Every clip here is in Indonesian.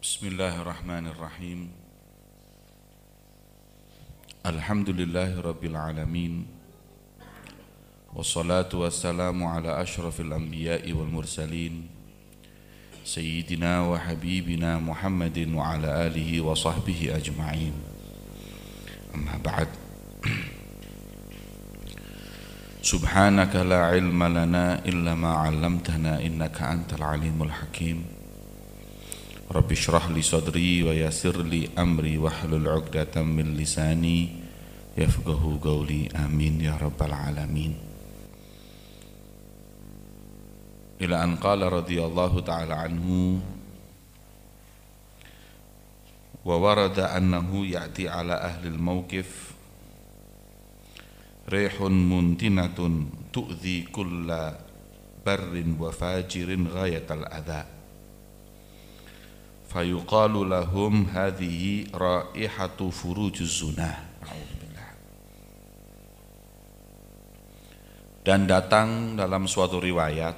Bismillahirrahmanirrahim. Alhamdulillahirabbil alamin. Wassalatu wassalamu ala asyrafil anbiya'i wal mursalin Sayyidina wa habibina Muhammadin wa ala alihi wa sahbihi ajma'in. Amma ba'd. Subhanaka la ilma lana illa ma 'allamtana innaka antal alimul hakim. Rabbi shrah li sadri wa yassir li amri wahlul 'uqdatam min lisani yafqahu qawli. Amin ya rabbal alamin. Ila an qala radhiyallahu ta'ala anhu wa warada annahu ya'ti ala ahli al-mawqif rihun muntinatun tu'dhi kulla barrin wa fajirin ghayatal adha fayuqalu lahum hadhihi raihatu furujuz zunah. Dan datang dalam suatu riwayat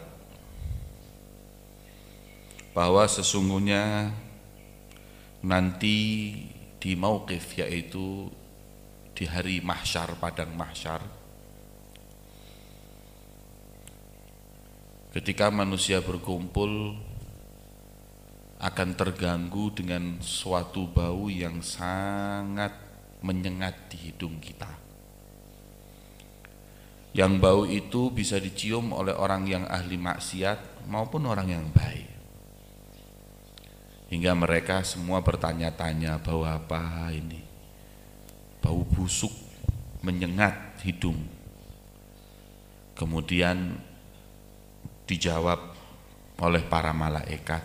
bahwa sesungguhnya nanti di mauqif, yaitu di hari mahsyar, padang mahsyar, ketika manusia berkumpul akan terganggu dengan suatu bau yang sangat menyengat di hidung kita. Yang bau itu bisa dicium oleh orang yang ahli maksiat maupun orang yang baik. Hingga mereka semua bertanya-tanya, bau apa ini? Bau busuk menyengat hidung. Kemudian dijawab oleh para malaikat,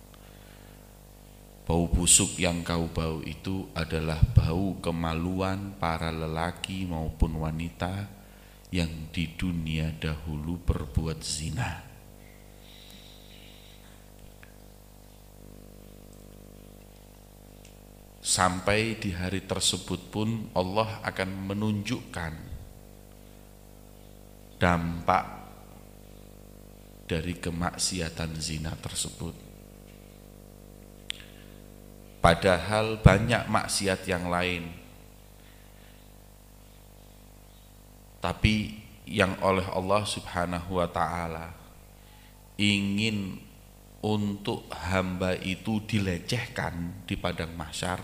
bau busuk yang kau bau itu adalah bau kemaluan para lelaki maupun wanita yang di dunia dahulu berbuat zina. Sampai di hari tersebut pun Allah akan menunjukkan dampak dari kemaksiatan zina tersebut. Padahal banyak maksiat yang lain, tapi yang oleh Allah subhanahu wa ta'ala ingin untuk hamba itu dilecehkan di padang mahsyar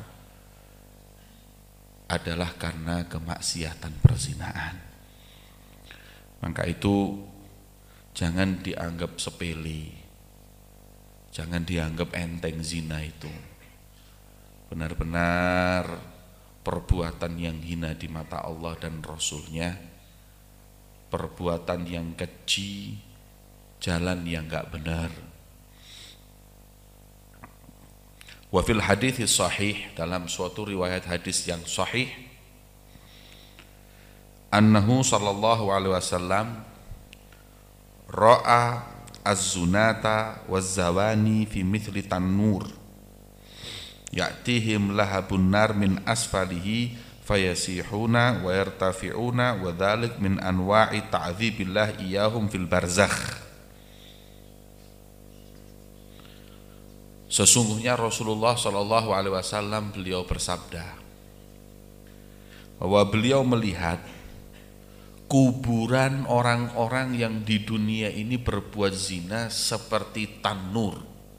adalah karena kemaksiatan perzinaan. Maka itu jangan dianggap sepele, jangan dianggap enteng zina itu. Benar-benar perbuatan yang hina di mata Allah dan Rasulnya, perbuatan yang keji, jalan yang gak benar. Wa fil hadits sahih, dalam suatu riwayat hadis yang sahih, annahu sallallahu alaihi wasallam ra'a az-zunata waz-zawani fi mithli tannur ya'tihim lahabun nar min asfalihi fayasihuna wa yartafi'una wa dhalik min anwa'i ta'dzibillah iyahum fil barzakh. Sesungguhnya Rasulullah sallallahu alaihi wasallam beliau bersabda bahwa beliau melihat kuburan orang-orang yang di dunia ini berbuat zina seperti tanur.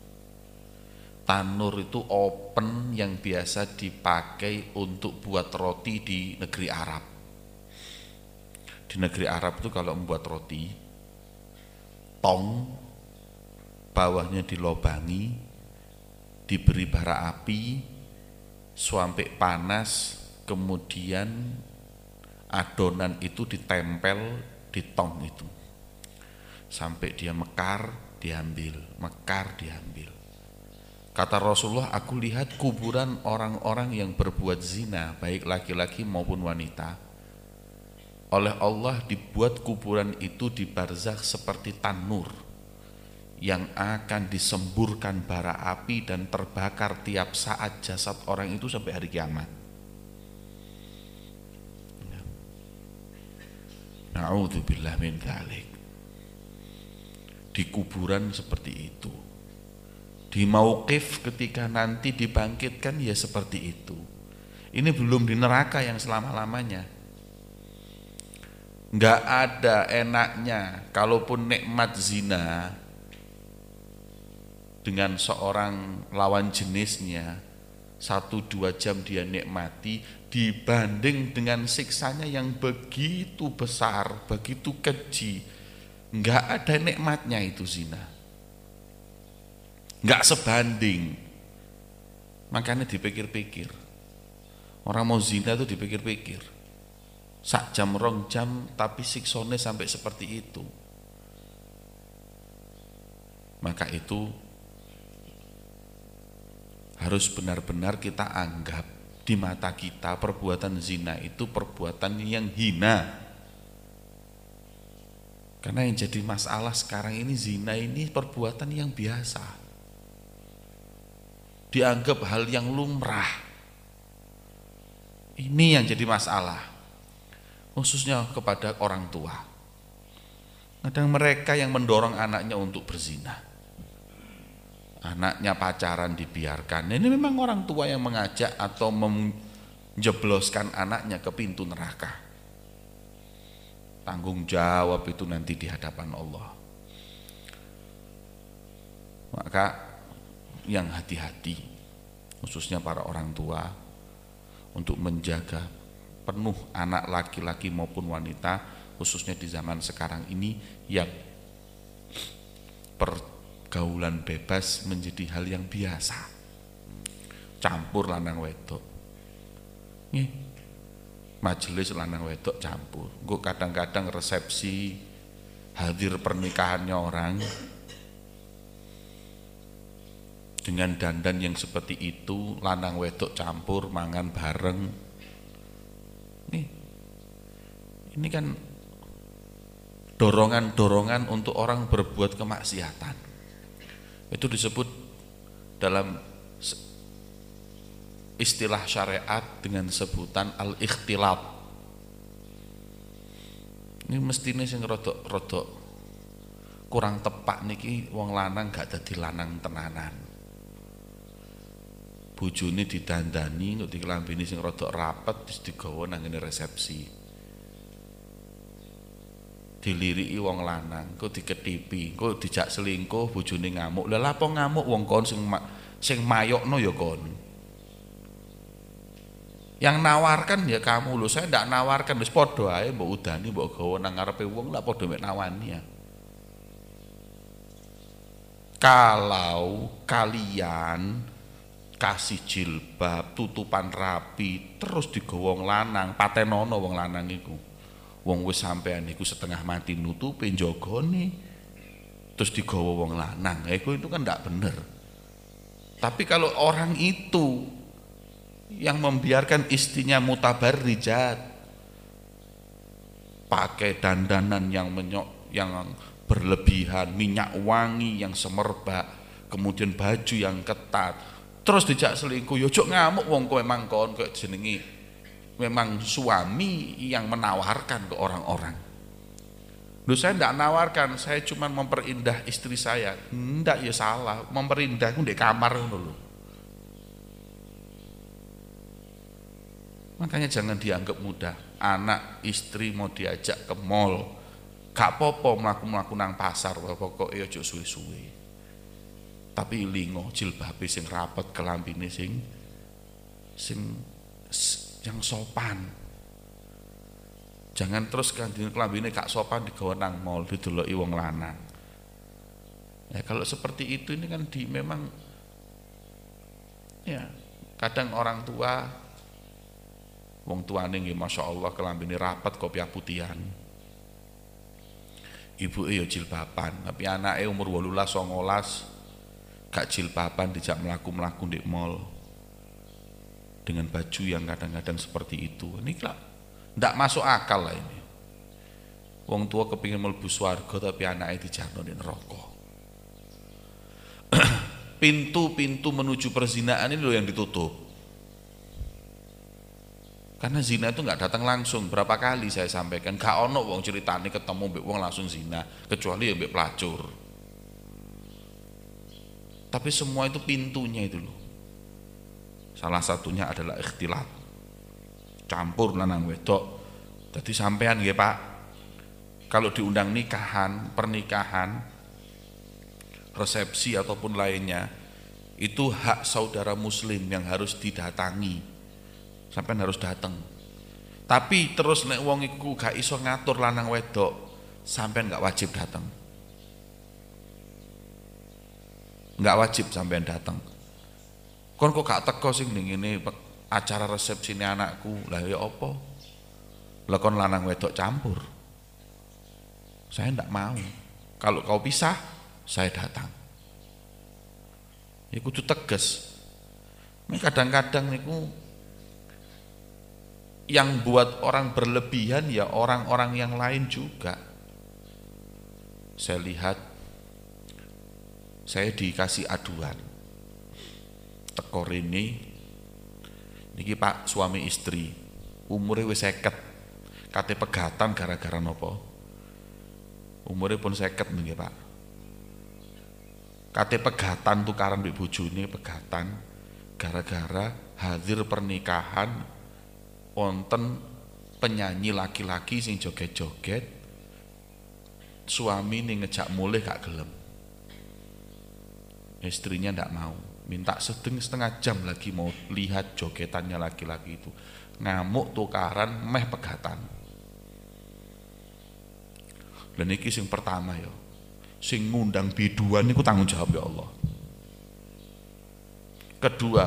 Tanur itu oven yang biasa dipakai untuk buat roti di negeri Arab. Di negeri Arab itu kalau membuat roti, tong bawahnya dilobangi, diberi bara api sampai panas, kemudian adonan itu ditempel di tong itu sampai dia mekar, diambil, mekar, diambil. Kata Rasulullah, aku lihat kuburan orang-orang yang berbuat zina, baik laki-laki maupun wanita, oleh Allah dibuat kuburan itu di barzakh seperti tanur yang akan disemburkan bara api dan terbakar tiap saat jasad orang itu sampai hari kiamat. Na'udzubillah min dzalik. Di kuburan seperti itu. Di mauqif ketika nanti dibangkitkan ya seperti itu. Ini belum di neraka yang selama-lamanya. Nggak ada enaknya, kalaupun nikmat zina dengan seorang lawan jenisnya 1-2 jam dia nikmati, dibanding dengan siksanya yang begitu besar, begitu keji. Nggak ada nikmatnya itu zina, nggak sebanding. Makanya dipikir-pikir, orang mau zina itu dipikir-pikir, 1 jam 2 jam tapi siksone sampai seperti itu. Maka itu harus benar-benar kita anggap di mata kita perbuatan zina itu perbuatan yang hina. Karena yang jadi masalah sekarang ini, zina ini perbuatan yang biasa, dianggap hal yang lumrah. Ini yang jadi masalah, khususnya kepada orang tua. Kadang mereka yang mendorong anaknya untuk berzina, anaknya pacaran dibiarkan. Ini memang orang tua yang mengajak atau menjebloskan anaknya ke pintu neraka. Tanggung jawab itu nanti di hadapan Allah. Maka yang hati-hati, khususnya para orang tua, untuk menjaga penuh anak laki-laki maupun wanita, khususnya di zaman sekarang ini yang pergaulan bebas menjadi hal yang biasa, campur lanang wedok. Majelis lanang wedok campur. Gue kadang-kadang resepsi, hadir pernikahannya orang dengan dandan yang seperti itu, lanang wedok campur mangan bareng. Ini kan dorongan-dorongan untuk orang berbuat kemaksiatan. Itu disebut dalam istilah syariat dengan sebutan al-ikhtilat. Ini mestine sing rodok kurang tepak niki wong lanang gak dadi lanang tenanan. Bojone didandani kok diklambini sing rodok rapet terus digawa nang ngene resepsi. Diliriki wong lanang kok diketipi, kok dijak selingkuh bojone ngamuk. Lha lapo ngamuk wong kon sing mayokno ya kon. Yang nawarkan ya kamu loh, saya ndak nawarkan, wis padha ae mbok udani mbok gawa nang ngarepe wong lak padha mek nawani ya. Kalau kalian kasih jilbab, tutupan rapi, terus digawa wong lanang, patenono wong lanang iku. Wong wis sampean iku setengah mati nutupi njogone, terus digawa wong lanang. Itu kan ndak bener. Tapi kalau orang itu yang membiarkan istrinya mutabarrijat, pakai dandanan yang berlebihan, minyak wangi yang semerbak, kemudian baju yang ketat, terus dijak selingkuh, yo jok ngamuk wong kowe memang kon kok jenenge memang suami yang menawarkan ke orang-orang. Loh saya tidak nawarkan, saya cuma memperindah istri saya. Ndak ya salah, memperindah ku ndek kamar ngono lho. Makanya jangan dianggap mudah. Anak istri mau diajak ke mall, gak popo mlaku-mlaku nang pasar, pokoke aja suwe-suwe. Tapi lingo jilbabe sing rapet, kelambine sing yang sopan. Jangan terus kanthi kelambine gak sopan digawa nang mall dideloki wong lanang. Ya kalau seperti itu ini kan memang ya kadang orang tua, wong tuane nggih masyaallah kelambine rapet kopiah putihan. Ibuke ya jilbaban, tapi anake umur 18 19 gak jilbaban dijak mlaku-mlaku ndek mall dengan baju yang kadang-kadang seperti itu. Ini lah ndak masuk akal lah ini. Wong tua kepingin mlebu swarga tapi anake dijarno ning neraka. Pintu-pintu menuju perzinaan ini loh yang ditutup. Karena zina itu nggak datang langsung. Berapa kali saya sampaikan, gak ono wong ceritane ketemu mbek wong langsung zina, kecuali ya mbek pelacur. Tapi semua itu pintunya itu loh. Salah satunya adalah ikhtilat, campur lanang wedok. Jadi sampean nggih Pak, kalau diundang nikahan, pernikahan, resepsi ataupun lainnya, itu hak saudara muslim yang harus didatangi. Sampean harus datang. Tapi terus nek wong iku gak iso ngatur lanang wedok, sampean gak wajib datang. Nggak wajib sampean datang. Kon kok gak teko sing ning ngene acara resepsi ini anakku. Lah ya apa? Lah kon lanang wedok campur. Saya ndak mau. Kalau kau pisah, saya datang. Ya kudu tegas. Ini kadang-kadang niku yang buat orang berlebihan ya orang-orang yang lain juga. Saya lihat, saya dikasih aduan teko rene niki Pak suami istri umure wis 50 kate pegatan gara-gara napa umure pun 50 nggih Pak kate pegatan tukaran mbek bojone pegatan gara-gara hadir pernikahan wonten penyanyi laki-laki sing joget-joget suami ning ngejak mulih gak gelem. Istrinya tidak mau, minta setengah jam lagi mau lihat jogetannya laki-laki itu, ngamuk tukaran meh pegatan. Dan ini sing pertama ya, sing ngundang biduan itu tanggung jawab ya Allah. Kedua,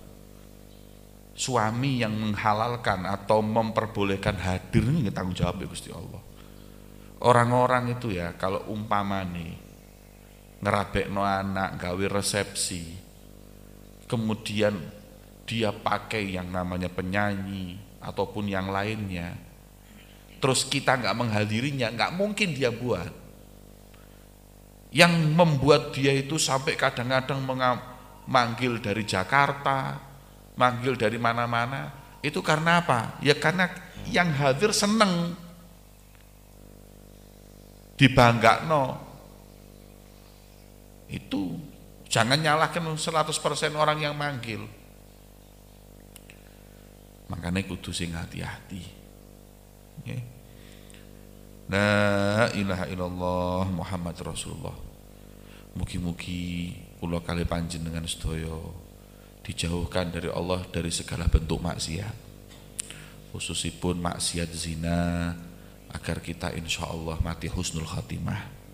suami yang menghalalkan atau memperbolehkan hadir ini tanggung jawab ya Gusti Allah. Orang-orang itu ya kalau umpamane ngerabekno anak gawe resepsi kemudian dia pakai yang namanya penyanyi ataupun yang lainnya terus kita nggak menghadirinya, nggak mungkin dia buat. Yang membuat dia itu sampai kadang-kadang manggil dari Jakarta, manggil dari mana-mana, itu karena apa? Ya karena yang hadir seneng dibanggakno. Itu jangan nyalahkan 100% orang yang manggil. Makanya kudu sing hati-hati. Okay. La ilaha illallah Muhammad Rasulullah. Mugi-mugi kula kali panjenengan sedaya dijauhkan dari Allah dari segala bentuk maksiat. Khususipun maksiat zina agar kita insyaallah mati husnul khatimah.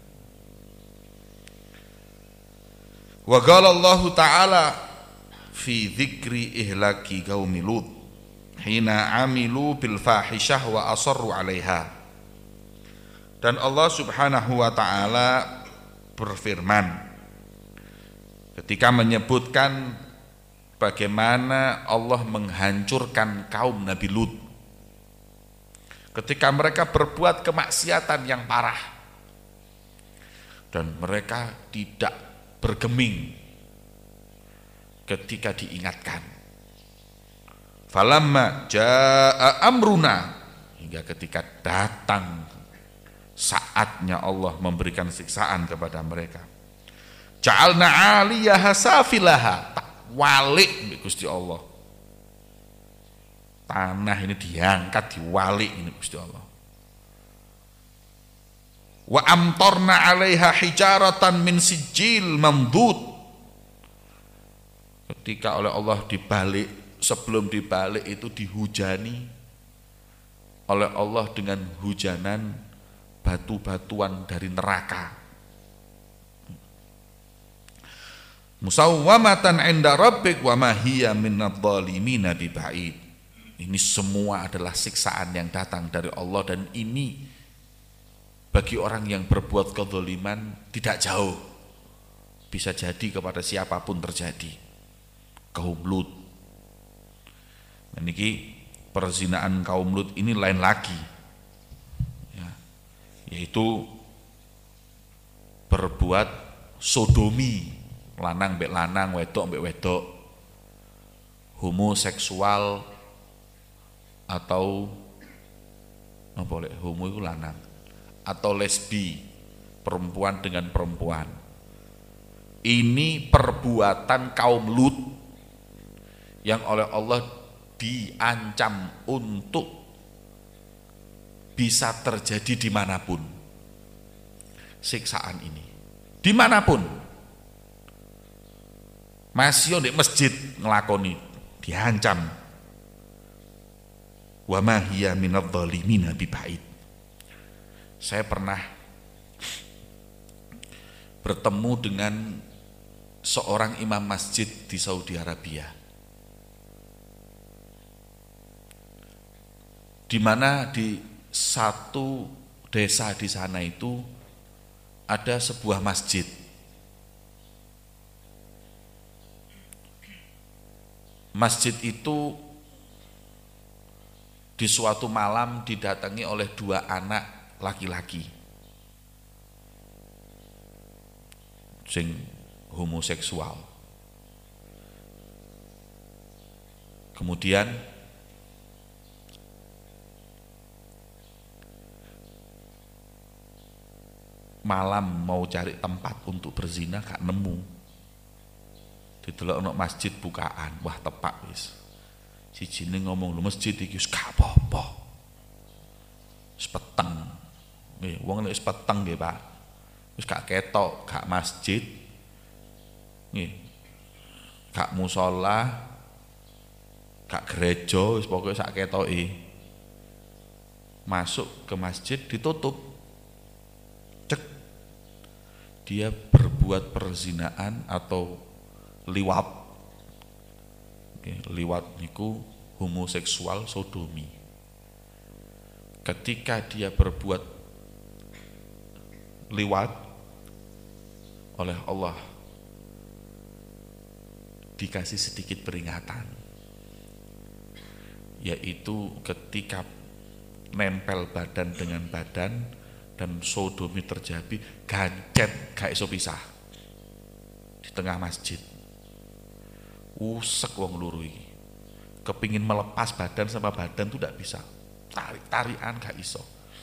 Wa qala Allah Ta'ala fi dzikri ihlaki qaumi Lut hina amilu bil fahishah wa asarru 'alaiha. Dan Allah Subhanahu wa taala berfirman ketika menyebutkan bagaimana Allah menghancurkan kaum Nabi Lut ketika mereka berbuat kemaksiatan yang parah dan mereka tidak bergeming ketika diingatkan. Falamma jaa amruna, hingga ketika datang saatnya Allah memberikan siksaan kepada mereka. Ja'alna 'aliyaha safilaha, tak walik Gusti Allah. Tanah ini diangkat diwalik ini Gusti Allah. Wa amtarna 'alaiha hijaratan min sijil mamdud. Ketika oleh Allah dibalik, sebelum dibalik itu dihujani oleh Allah dengan hujanan batu-batuan dari neraka. Musawwamatan 'inda rabbik wa ma hiya minadh-dhalimina biba'id. Ini semua adalah siksaan yang datang dari Allah dan ini bagi orang yang berbuat kezaliman tidak jauh, bisa jadi kepada siapapun terjadi. Kaum Lut, niki perzinaan kaum Lut ini lain lagi, ya, yaitu berbuat sodomi, lanang mbek lanang, wedok mbek wedok, homoseksual atau apa lek homo itu lanang atau lesbi, perempuan dengan perempuan. Ini perbuatan kaum Lut yang oleh Allah diancam untuk bisa terjadi dimanapun. Siksaan ini dimanapun, masih di masjid ngelakoni diancam. Wa ma hiya minadh dhalimina biba'id. Saya pernah bertemu dengan seorang imam masjid di Saudi Arabia, di mana di satu desa di sana itu ada sebuah masjid. Masjid itu di suatu malam didatangi oleh 2 anak laki-laki sing homoseksual. Kemudian malam mau cari tempat untuk berzina gak nemu. Didelok ono masjid bukaan, wah tepak wis. Sijine ngomong lu masjid iki wis gak apa-apa. Wis peteng. Nggih, wong nek wis peteng nggih, Pak. Wis gak ketok, gak masjid. Nggih. Gak musala, gak gereja, wis pokoke sak ketoke. Masuk ke masjid ditutup. Cek. Dia berbuat perzinaan atau liwat. Liwat niku homoseksual sodomi. Ketika dia berbuat liwat, oleh Allah dikasih sedikit peringatan, yaitu ketika nempel badan dengan badan dan sodomi terjadi, gancet gak iso pisah di tengah masjid. Usek wong loro iki. Kepingin melepas badan sama badan tuh tidak bisa. Tarik-tarikan gak iso.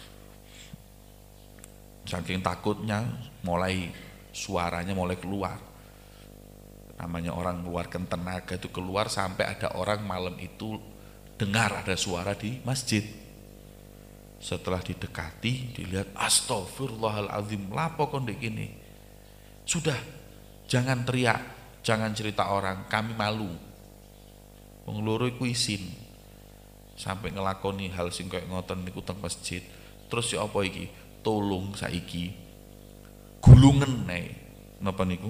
Saking takutnya mulai suaranya mulai keluar. Namanya orang mengeluarkan tenaga itu keluar, sampai ada orang malam itu dengar ada suara di masjid. Setelah didekati, dilihat, astagfirullahaladzim, lapo kondek ini. Sudah, jangan teriak, jangan cerita orang, kami malu. Wong loro iku isin. Sampai ngelakoni hal sing koyo ngoten niku teng masjid. Terus ya apa iki? Tolong saiki gulungen nek napa niku?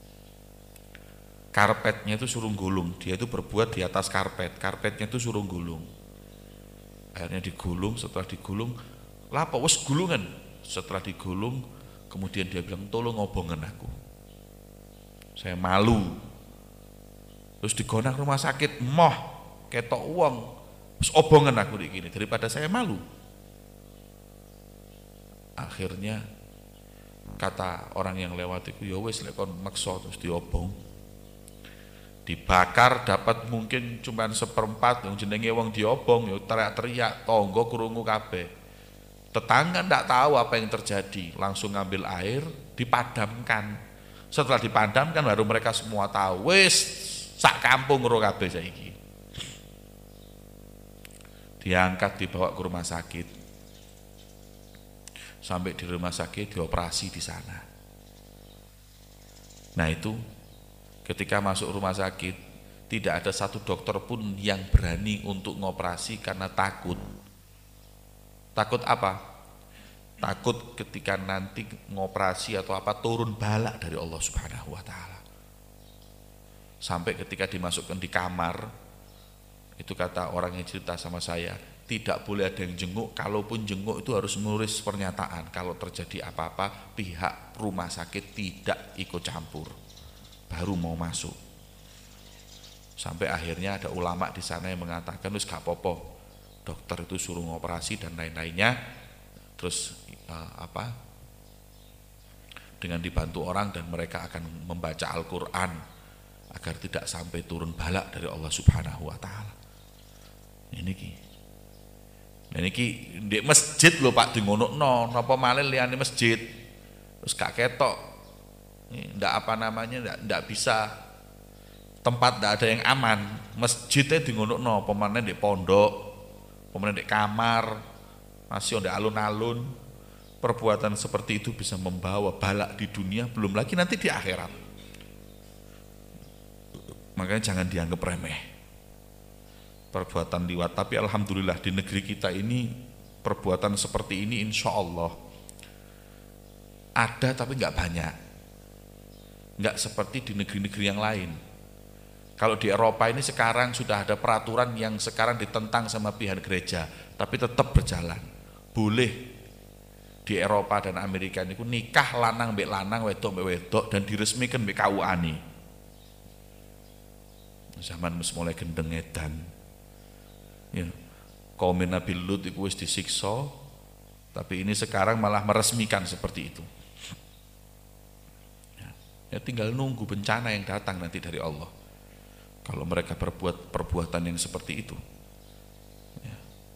Karpetnya itu suruh gulung. Dia itu berbuat di atas karpet. Karpetnya itu suruh gulung. Akhirnya digulung, setelah digulung, lapo wes gulungan. Setelah digulung, kemudian dia bilang, tolong ngobongen aku. Saya malu. Terus digonak rumah sakit, moh ketok uang, terus obongen aku di gini daripada saya malu. Akhirnya kata orang yang lewat itu, ya wes lek kon maksa, terus diobong. Dibakar dapat mungkin cuman 1/4, yang jenenge wong diobong ya teriak-teriak, tonggo krungu kabeh. Tetangga ndak tahu apa yang terjadi, langsung ngambil air, dipadamkan. Setelah dipadamkan baru mereka semua tahu, wis sak kampung ro kabeh saiki. Diangkat, dibawa ke rumah sakit. Sampai di rumah sakit dioperasi di sana. Nah itu ketika masuk rumah sakit, tidak ada satu dokter pun yang berani untuk ngoperasi karena takut. Takut apa? Takut ketika nanti ngoperasi atau apa turun balak dari Allah Subhanahu wa taala. Sampai ketika dimasukkan di kamar, itu kata orang yang cerita sama saya, tidak boleh ada yang jenguk, kalaupun jenguk itu harus menulis pernyataan. Kalau terjadi apa-apa, pihak rumah sakit tidak ikut campur. Baru mau masuk. Sampai akhirnya ada ulama di sana yang mengatakan wis gak apa-apa, dokter itu suruh ngoperasi dan lain-lainnya. Terus dengan dibantu orang dan mereka akan membaca Al-Quran agar tidak sampai turun balak dari Allah Subhanahu wa taala. Ini di masjid lho Pak, di ngonokno napa malih liyane masjid. Terus gak ketok. Ndak apa namanya, ndak bisa, tempat ndak ada yang aman. Masjidnya di ngonokno, pemane di pondok, pemane di kamar, masih ada alun-alun. Perbuatan seperti itu bisa membawa balak di dunia, belum lagi nanti di akhirat. Makanya jangan dianggap remeh perbuatan liwat. Tapi alhamdulillah di negeri kita ini perbuatan seperti ini insya Allah ada, tapi nggak banyak, nggak seperti di negeri-negeri yang lain. Kalau di Eropa ini sekarang sudah ada peraturan yang sekarang ditentang sama pihak gereja, tapi tetap berjalan. Boleh di Eropa dan Amerika ini nikah lanang mbek lanang, wedok mbek wedok, dan diresmikan mbek KUA nih. Zaman mulai gendeng edan. Ya, kaum Nabi Lut itu wis disiksa, tapi ini sekarang malah meresmikan seperti itu. Ya, tinggal nunggu bencana yang datang nanti dari Allah. Kalau mereka berbuat perbuatan yang seperti itu. Ya.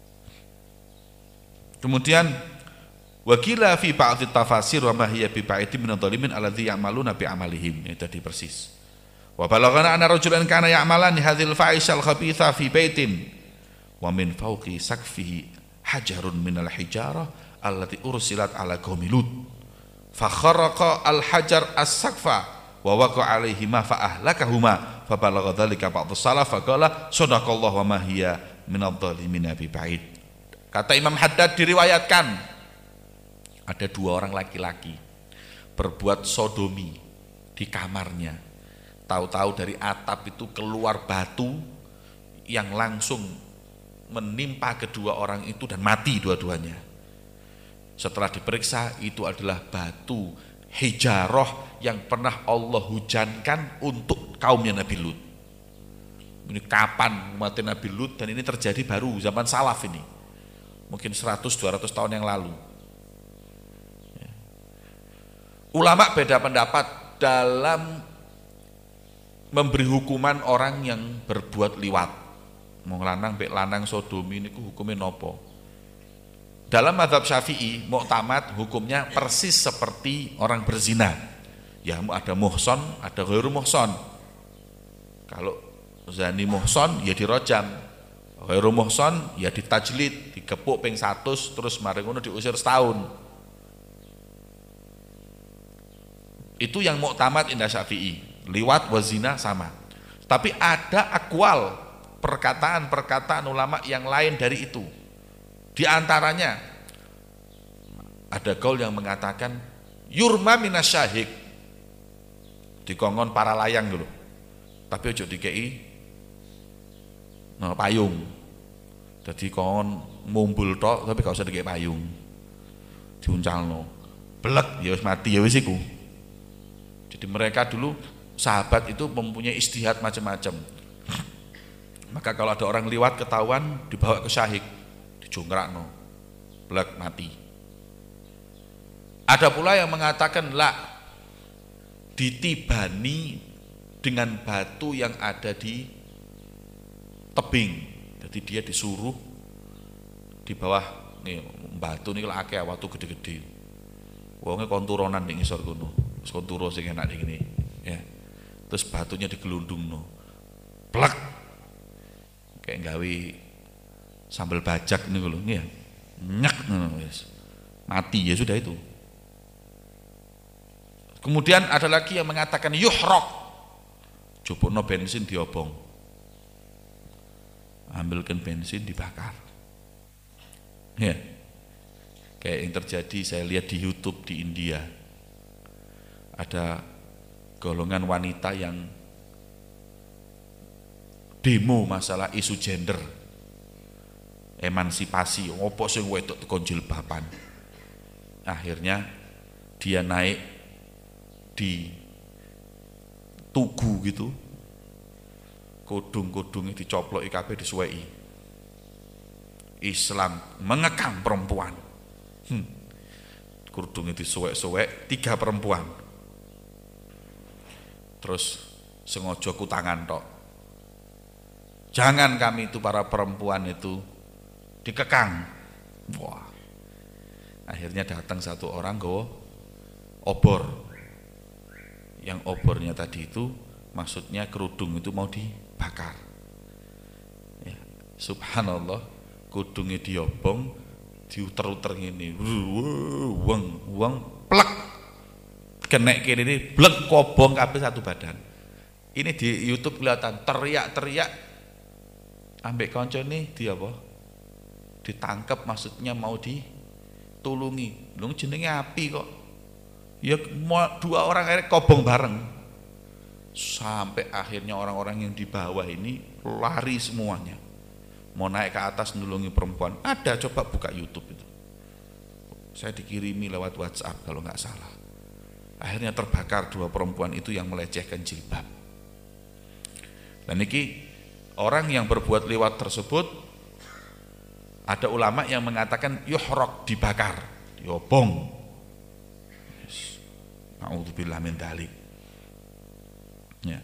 Kemudian wakila fi ba'dhi tafasir wa ma hiya bi ba'idin min adh-dhalimin alladhi ya'maluna bi amalihim. Itu tadi persis. Wa balaghana anna rajulan kana ya'malan hadhil fa'ishal khabitha fi baitin wa min fawqi sakfihi hajarun minal hijarah allati ursilat ala qaumi Lut fa kharaqa al hajar as-sakfa wa waqa alaihi ma fa ahlakahuma fa balagha dzalika ba'dhu salaf fa qala sadaqallahu wa ma hiya minadh dhalimin bi ba'id. Kata Imam Haddad, diriwayatkan ada dua orang laki-laki berbuat sodomi di kamarnya. Tahu-tahu dari atap itu keluar batu yang langsung menimpa kedua orang itu dan mati dua-duanya. Setelah diperiksa, itu adalah batu hijarah yang pernah Allah hujankan untuk kaumnya Nabi Lut. Ini kapan mati Nabi Lut, dan ini terjadi baru zaman salaf ini. Mungkin 100-200 tahun yang lalu. Ulama beda pendapat dalam memberi hukuman orang yang berbuat liwat. Mau lanang mbek lanang sodomi niku hukumnya nopo? Dalam mazhab Syafi'i, muktamad hukumnya persis seperti orang berzina. Ya ada muhson, ada ghairu muhson. Kalau zani muhson ya dirojam, ghairu muhson ya ditajlid, digepuk ping 100, terus mari ngono diusir setahun. Itu yang muktamad indah Syafi'i. Liwat wazina sama. Tapi ada akwal, perkataan-perkataan ulama yang lain dari itu. Di antaranya ada kaul yang mengatakan yurma minasyahik, dikongkon para layang dulu, tapi ojo dikei payung. Jadi kongkon mumbul tok, tapi gak usah dikei payung, diuncalno blek ya wis mati ya wis iku. Jadi mereka dulu sahabat itu mempunyai ijtihad macam-macam. Maka kalau ada orang liwat ketahuan, dibawa ke syahik, dijongkrakno, blek mati. Ada pula yang mengatakan lah, ditibani dengan batu yang ada di tebing. Jadi dia disuruh di bawah nih batu nih kalau akeh watu gede-gede. Wonge konturonan ning ngisor kono. Wis konturo sing enak ngene, ya. Terus batunya digelundungno. Plek. Kayak gawe sambal bajak niku lho, ya. Nyek ngono wis. Mati ya sudah itu. Kemudian ada lagi yang mengatakan yuhraq. Jupukno bensin diobong. Ambilkan bensin dibakar. Ya. Kayak yang terjadi saya lihat di YouTube di India. Ada golongan wanita yang demo masalah isu gender, emansipasi, opo sing wedok tekon jilbaban. Akhirnya dia naik di tugu gitu, kodung-kodungnya dicoploki kabeh disuweki. Islam mengekang perempuan. Kudungnya disuwek-suwek 3 perempuan. Terus sengaja kutangan tok. Jangan kami itu para perempuan itu dikekang. Wah. Akhirnya datang satu orang gowo obor. yang obornya tadi itu maksudnya kerudung itu mau dibakar. Ya, subhanallah, kudungnya diobong, diuter-uter ngene. Wong plek. Kenek kene ini blek kobong kabeh satu badan. Ini di YouTube kelihatan teriak-teriak ambek koncone di apa? Ditangkap, maksudnya mau ditulungi. Lho jenenge api kok. Ya dua orang akhirnya kobong bareng. Sampai akhirnya orang-orang yang di bawah ini lari semuanya. Mau naik ke atas nulungi perempuan. Ada, coba buka YouTube itu. Saya dikirimi lewat WhatsApp kalau nggak salah. Akhirnya terbakar dua perempuan itu yang melecehkan jilbab. Dan ini orang yang berbuat liwat tersebut, ada ulama yang mengatakan yuhraq, dibakar, diobong. A'udzubillah min dzalik. Ya.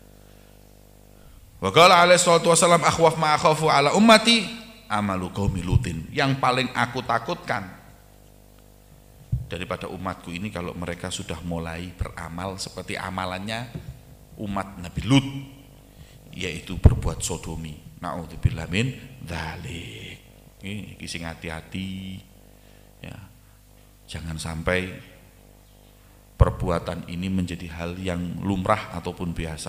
Wa qala alaihi salatu wasallam akhwaf ma akhafu ala ummati amalu qaumi lutin. Yang paling aku takutkan daripada umatku ini kalau mereka sudah mulai beramal seperti amalannya umat Nabi Lut, yaitu berbuat sodomi. Na'udzubillah min dzalik. Ini sing hati-hati ya. Jangan sampai perbuatan ini menjadi hal yang lumrah ataupun biasa.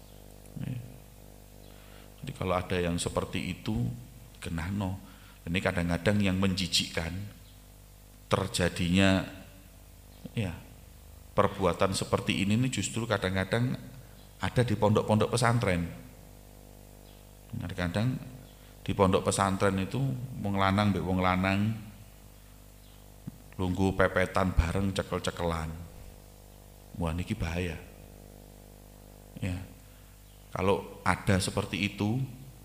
Jadi kalau ada yang seperti itu genahno. Ini kadang-kadang yang menjijikkan terjadinya ya perbuatan seperti ini justru kadang-kadang ada di pondok-pondok pesantren. Kadang-kadang di pondok pesantren itu wong lanang mbek wong lanang lungguh pepetan bareng cekel-cekelan. Wah niki bahaya. Ya. Kalau ada seperti itu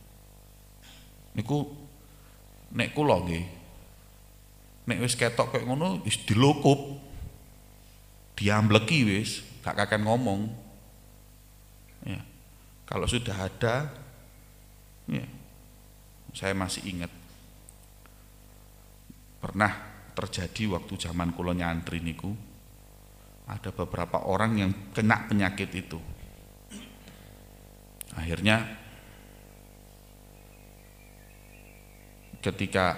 niku nek kula nggih nek wis ketok kayak ngono wis dilokup. Diambleki wis, gak kakan ngomong. Ya. Kalau sudah ada ya, saya masih ingat pernah terjadi waktu zaman kula nyantri niku, ada beberapa orang yang kena penyakit itu. Akhirnya ketika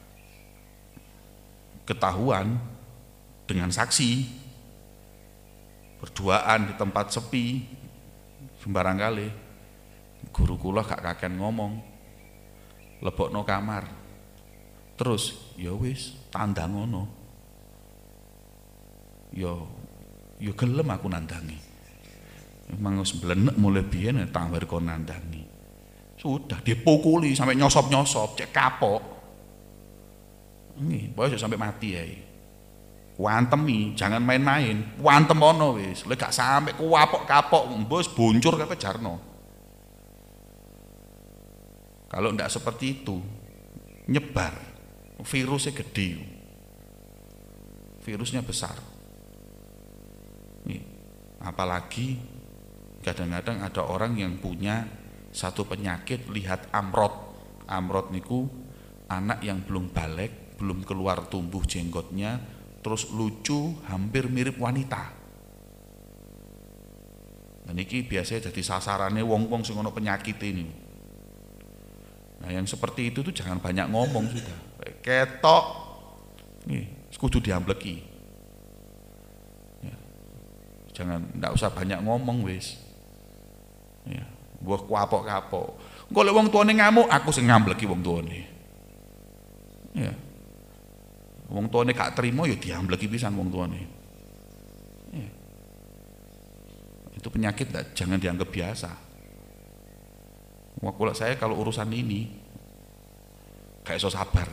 ketahuan dengan saksi berduaan di tempat sepi sembarang kali, guru kula gak kaken ngomong, lebokno kamar, terus ya wis tandang ngono, yo gelem aku nandangi, emang wis mblenek mulai biyen tambah kon nandangi, sudah dipukuli sampai nyosop cek kapok, ini pokoknya sampai mati ya. Wantemi, jangan main-main, wantem ono wis, lek gak sampai kuwapok kapok, mbos boncur kabeh jarno. Kalau ndak seperti itu, nyebar, virusnya gede, virusnya besar. Nih, apalagi kadang-kadang ada orang yang punya satu penyakit, lihat amrot. Amrot niku anak yang belum balik, belum keluar tumbuh jenggotnya, terus lucu, hampir mirip wanita. Dan ini biasanya jadi sasarannya wong-wong sing ono penyakit ini. Nah yang seperti itu tuh jangan banyak ngomong sudah. Ketok, nih, kudu diambleki. Ya. Jangan, ndak usah banyak ngomong wis. Ya, buah kapok-kapok. Kalau wong tuane ngamuk, aku sing ngambleki wong tuane. Ya. Wong tuane gak terima ya diambleki pisan wong tuane. Ya. Itu penyakit jangan dianggap biasa. Kalau saya kalau urusan ini gak iso sabar.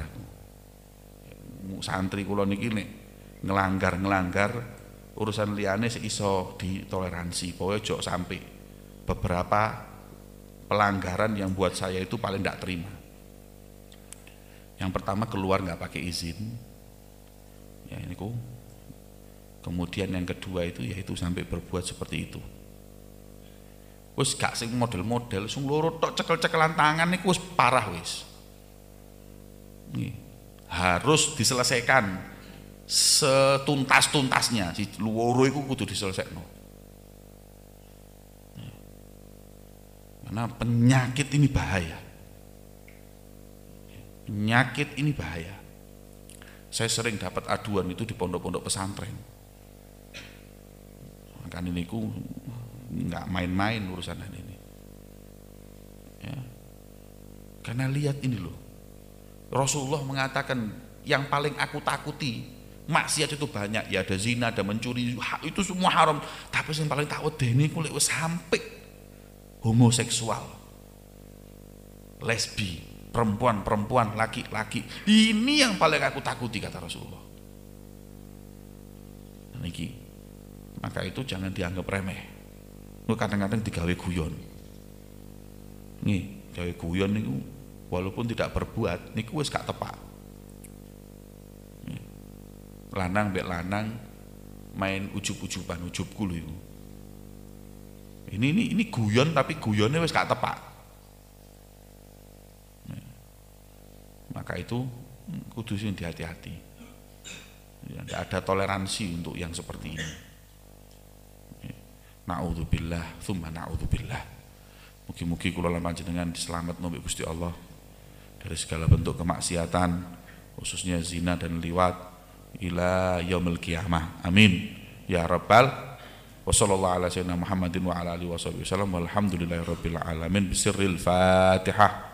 Santri kula niki nek ngelanggar urusan liyane iso ditoleransi. Pokoke ojo sampai beberapa pelanggaran yang buat saya itu paling tidak terima. Yang pertama keluar nggak pakai izin. Ya ini kok. Kemudian yang kedua itu yaitu sampai berbuat seperti itu. Wis gak sing model-model, sing loro tok cekel-cekelan tangan niku wis parah wis. Nih, harus diselesaikan setuntas-tuntasnya. Si loro iku kudu diselesaikan. Karena penyakit ini bahaya. Penyakit ini bahaya. Saya sering dapat aduan itu di pondok-pondok pesantren. Kan ini ku nggak main-main urusan ini. Ya. Karena lihat ini loh. Rasulullah mengatakan yang paling aku takuti maksiat itu banyak, ya ada zina, ada mencuri, itu semua haram. Tapi yang paling tak wedeni ku lek wis sampai homoseksual, lesbi, perempuan, laki-laki. Ini yang paling aku takuti kata Rasulullah. Niki. Maka itu jangan dianggap remeh. Kadang-kadang digawe guyon. Nih, gawe guyon niku walaupun tidak berbuat niku wis gak tepak. Lanang mbek lanang main ujub-ujuban, ujubku lho iku. Ini guyon tapi guyonnya wis gak tepak. Maka itu kudu sing hati-hati. Ya, tidak ada toleransi untuk yang seperti ini. Na'udzubillah, tsumma na'udzubillah. Mugi-mugi kula lan panjenengan diselametno mbek Gusti Allah dari segala bentuk kemaksiatan, khususnya zina dan liwat ila yaumil qiyamah. Amin. Ya rabbal wa sallallahu ala sayyidina Muhammadin wa ala alihi wasallam walhamdulillahirabbil alamin bisirril Fatihah.